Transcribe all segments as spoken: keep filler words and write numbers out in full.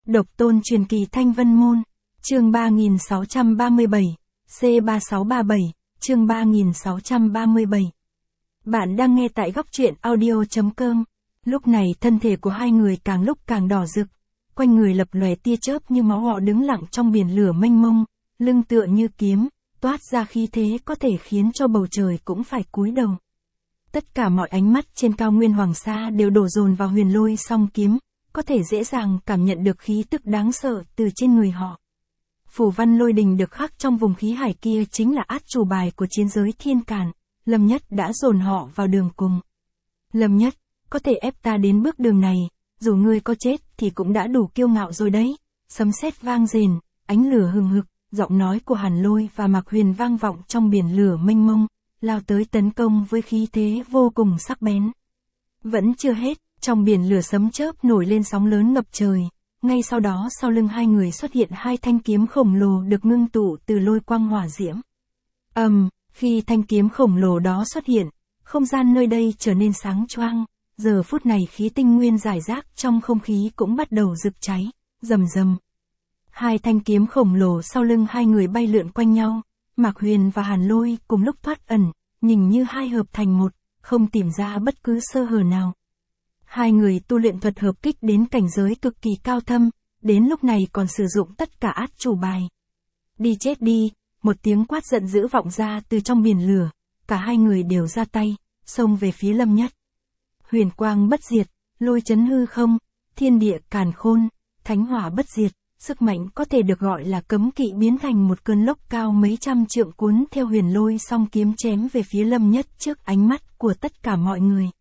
Độc tôn truyền kỳ Thanh Vân Môn, chương ba nghìn sáu trăm ba mươi bảy, C ba sáu ba bảy, chương ba nghìn sáu trăm ba mươi bảy. Bạn đang nghe tại góc truyện audio chấm com. Lúc này thân thể của hai người càng lúc càng đỏ rực, quanh người lập lòe tia chớp như máu, họ đứng lặng trong biển lửa mênh mông, lưng tựa như kiếm, toát ra khí thế có thể khiến cho bầu trời cũng phải cúi đầu. Tất cả mọi ánh mắt trên cao nguyên Hoàng Sa đều đổ dồn vào Huyền Lôi song kiếm, có thể dễ dàng cảm nhận được khí tức đáng sợ từ trên người họ. Phù văn lôi đình được khắc trong vùng khí hải kia chính là át chủ bài của chiến giới thiên càn, Lâm Nhất đã dồn họ vào đường cùng. Lâm Nhất, có thể ép ta đến bước đường này, dù ngươi có chết thì cũng đã đủ kiêu ngạo rồi đấy. Sấm sét vang rền, ánh lửa hừng hực, giọng nói của Hàn Lôi và Mạc Huyền vang vọng trong biển lửa mênh mông, lao tới tấn công với khí thế vô cùng sắc bén. Vẫn chưa hết, trong biển lửa sấm chớp nổi lên sóng lớn ngập trời, ngay sau đó sau lưng hai người xuất hiện hai thanh kiếm khổng lồ được ngưng tụ từ lôi quang hỏa diễm. Ầm, um, khi thanh kiếm khổng lồ đó xuất hiện, không gian nơi đây trở nên sáng choang, giờ phút này khí tinh nguyên rải rác trong không khí cũng bắt đầu rực cháy, rầm rầm. Hai thanh kiếm khổng lồ sau lưng hai người bay lượn quanh nhau, Mạc Huyền và Hàn Lôi cùng lúc thoát ẩn, nhìn như hai hợp thành một, không tìm ra bất cứ sơ hở nào. Hai người tu luyện thuật hợp kích đến cảnh giới cực kỳ cao thâm, đến lúc này còn sử dụng tất cả át chủ bài. Đi chết đi, một tiếng quát giận dữ vọng ra từ trong biển lửa, cả hai người đều ra tay, xông về phía Lâm Nhất. Huyền quang bất diệt, lôi chấn hư không, thiên địa càn khôn, thánh hỏa bất diệt, sức mạnh có thể được gọi là cấm kỵ biến thành một cơn lốc cao mấy trăm trượng cuốn theo Huyền Lôi song kiếm chém về phía Lâm Nhất trước ánh mắt của tất cả mọi người.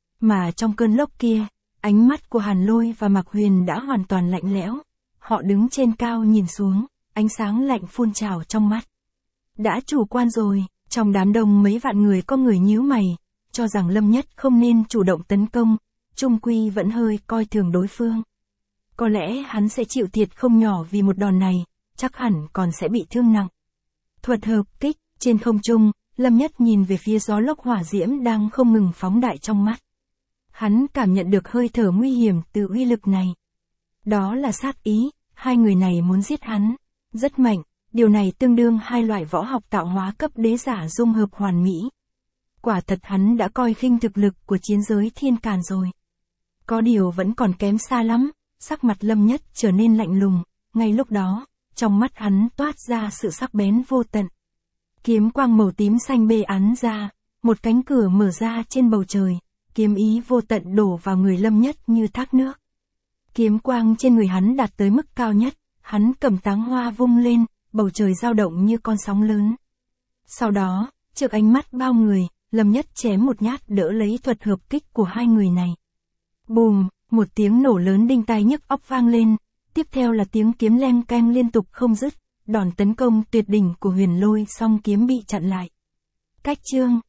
Mà trong cơn lốc kia, ánh mắt của Hàn Lôi và Mạc Huyền đã hoàn toàn lạnh lẽo, họ đứng trên cao nhìn xuống, ánh sáng lạnh phun trào trong mắt. Đã chủ quan rồi, trong đám đông mấy vạn người có người nhíu mày, cho rằng Lâm Nhất không nên chủ động tấn công, chung quy vẫn hơi coi thường đối phương. Có lẽ hắn sẽ chịu thiệt không nhỏ vì một đòn này, chắc hẳn còn sẽ bị thương nặng. Thuật hợp kích, trên không trung, Lâm Nhất nhìn về phía gió lốc hỏa diễm đang không ngừng phóng đại trong mắt. Hắn cảm nhận được hơi thở nguy hiểm từ uy lực này. Đó là sát ý, hai người này muốn giết hắn. Rất mạnh, điều này tương đương hai loại võ học tạo hóa cấp đế giả dung hợp hoàn mỹ. Quả thật hắn đã coi khinh thực lực của chiến giới thiên càn rồi. Có điều vẫn còn kém xa lắm, sắc mặt Lâm Nhất trở nên lạnh lùng, ngay lúc đó, trong mắt hắn toát ra sự sắc bén vô tận. Kiếm quang màu tím xanh bê án ra, một cánh cửa mở ra trên bầu trời. Kiếm ý vô tận đổ vào người Lâm Nhất như thác nước. Kiếm quang trên người hắn đạt tới mức cao nhất, hắn cầm táng hoa vung lên, bầu trời dao động như con sóng lớn. Sau đó, trước ánh mắt bao người, Lâm Nhất chém một nhát đỡ lấy thuật hợp kích của hai người này. Bùm, một tiếng nổ lớn đinh tai nhức óc vang lên, tiếp theo là tiếng kiếm leng keng liên tục không dứt, đòn tấn công tuyệt đỉnh của Huyền Lôi song kiếm bị chặn lại. Cách chương